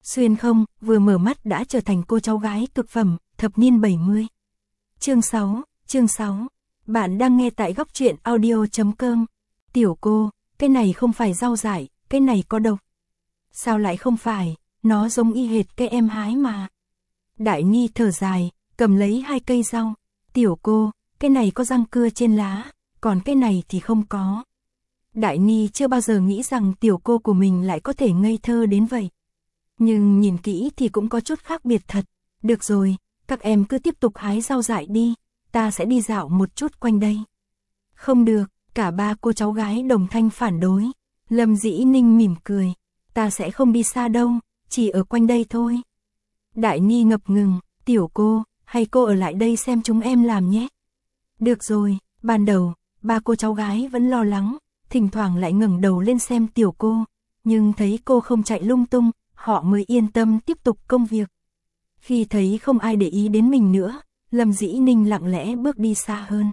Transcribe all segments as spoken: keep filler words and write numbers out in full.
Xuyên không, vừa mở mắt đã trở thành cô cháu gái cực phẩm, thập niên bảy mươi. Chương sáu, chương sáu. Bạn đang nghe tại góc truyện audio chấm com. Tiểu cô, cái này không phải rau dại, cái này có độc. Sao lại không phải, nó giống y hệt cái em hái mà. Đại Ni thở dài, cầm lấy hai cây rau. Tiểu cô, cái này có răng cưa trên lá, còn cái này thì không có. Đại Ni chưa bao giờ nghĩ rằng tiểu cô của mình lại có thể ngây thơ đến vậy. Nhưng nhìn kỹ thì cũng có chút khác biệt thật. Được rồi, các em cứ tiếp tục hái rau dại đi, ta sẽ đi dạo một chút quanh đây. Không được, cả ba cô cháu gái đồng thanh phản đối. Lâm Dĩ Ninh mỉm cười, ta sẽ không đi xa đâu, chỉ ở quanh đây thôi. Đại Ni ngập ngừng, tiểu cô, hay cô ở lại đây xem chúng em làm nhé. Được rồi, ban đầu, ba cô cháu gái vẫn lo lắng, thỉnh thoảng lại ngẩng đầu lên xem tiểu cô, nhưng thấy cô không chạy lung tung, họ mới yên tâm tiếp tục công việc. Khi thấy không ai để ý đến mình nữa, Lâm Dĩ Ninh lặng lẽ bước đi xa hơn.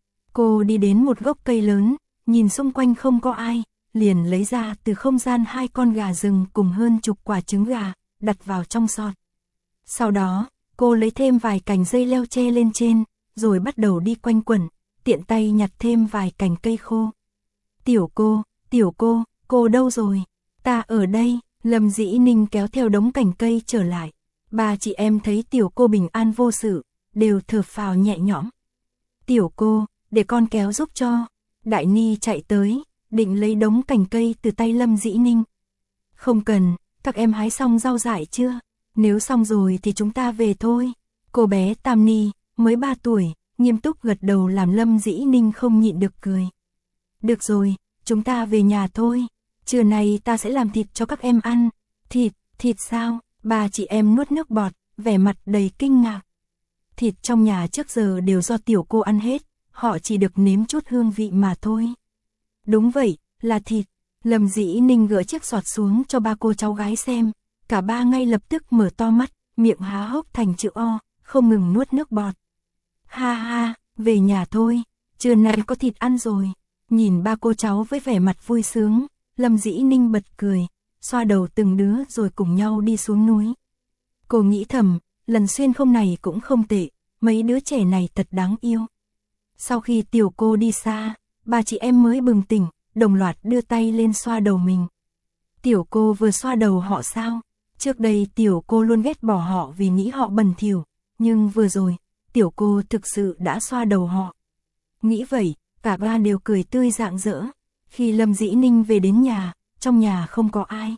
Cô đi đến một gốc cây lớn, nhìn xung quanh không có ai, liền lấy ra từ không gian hai con gà rừng cùng hơn chục quả trứng gà, đặt vào trong sọt. Sau đó, cô lấy thêm vài cành dây leo tre lên trên, rồi bắt đầu đi quanh quẩn, tiện tay nhặt thêm vài cành cây khô. Tiểu cô, tiểu cô, cô đâu rồi? Ta ở đây. Lâm Dĩ Ninh kéo theo đống cành cây trở lại. Ba chị em thấy tiểu cô bình an vô sự, đều thở phào nhẹ nhõm. Tiểu cô, để con kéo giúp cho. Đại Ni chạy tới, định lấy đống cành cây từ tay Lâm Dĩ Ninh. Không cần, các em hái xong rau dại chưa? Nếu xong rồi thì chúng ta về thôi. Cô bé Tam Ni, mới ba tuổi, nghiêm túc gật đầu làm Lâm Dĩ Ninh không nhịn được cười. Được rồi, chúng ta về nhà thôi. Trưa nay ta sẽ làm thịt cho các em ăn. Thịt, thịt sao? Ba chị em nuốt nước bọt, vẻ mặt đầy kinh ngạc. Thịt trong nhà trước giờ đều do tiểu cô ăn hết, họ chỉ được nếm chút hương vị mà thôi. Đúng vậy, là thịt. Lâm Dĩ Ninh gỡ chiếc sọt xuống cho ba cô cháu gái xem. Cả ba ngay lập tức mở to mắt, miệng há hốc thành chữ O, không ngừng nuốt nước bọt. Ha ha, về nhà thôi, trưa nay có thịt ăn rồi. Nhìn ba cô cháu với vẻ mặt vui sướng, Lâm Dĩ Ninh bật cười, xoa đầu từng đứa rồi cùng nhau đi xuống núi. Cô nghĩ thầm, lần xuyên không này cũng không tệ, mấy đứa trẻ này thật đáng yêu. Sau khi tiểu cô đi xa, ba chị em mới bừng tỉnh, đồng loạt đưa tay lên xoa đầu mình. Tiểu cô vừa xoa đầu họ sao? Trước đây tiểu cô luôn ghét bỏ họ vì nghĩ họ bẩn thỉu, nhưng vừa rồi, tiểu cô thực sự đã xoa đầu họ. Nghĩ vậy, cả ba đều cười tươi rạng rỡ. Khi Lâm Dĩ Ninh về đến nhà, trong nhà không có ai.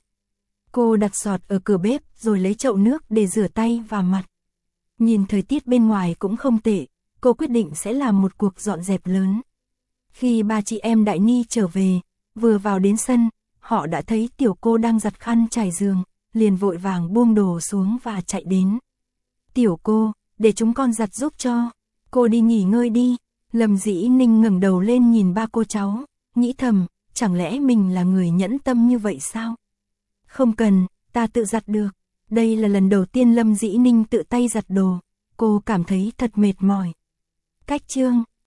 Cô đặt sọt ở cửa bếp rồi lấy chậu nước để rửa tay và mặt. Nhìn thời tiết bên ngoài cũng không tệ, cô quyết định sẽ làm một cuộc dọn dẹp lớn. Khi ba chị em Đại Ni trở về, vừa vào đến sân, họ đã thấy tiểu cô đang giặt khăn trải giường, liền vội vàng buông đồ xuống và chạy đến. Tiểu cô, để chúng con giặt giúp cho. Cô đi nghỉ ngơi đi. Lâm Dĩ Ninh ngẩng đầu lên nhìn ba cô cháu, nghĩ thầm, chẳng lẽ mình là người nhẫn tâm như vậy sao? Không cần, ta tự giặt được. Đây là lần đầu tiên Lâm Dĩ Ninh tự tay giặt đồ, cô cảm thấy thật mệt mỏi. Cách chương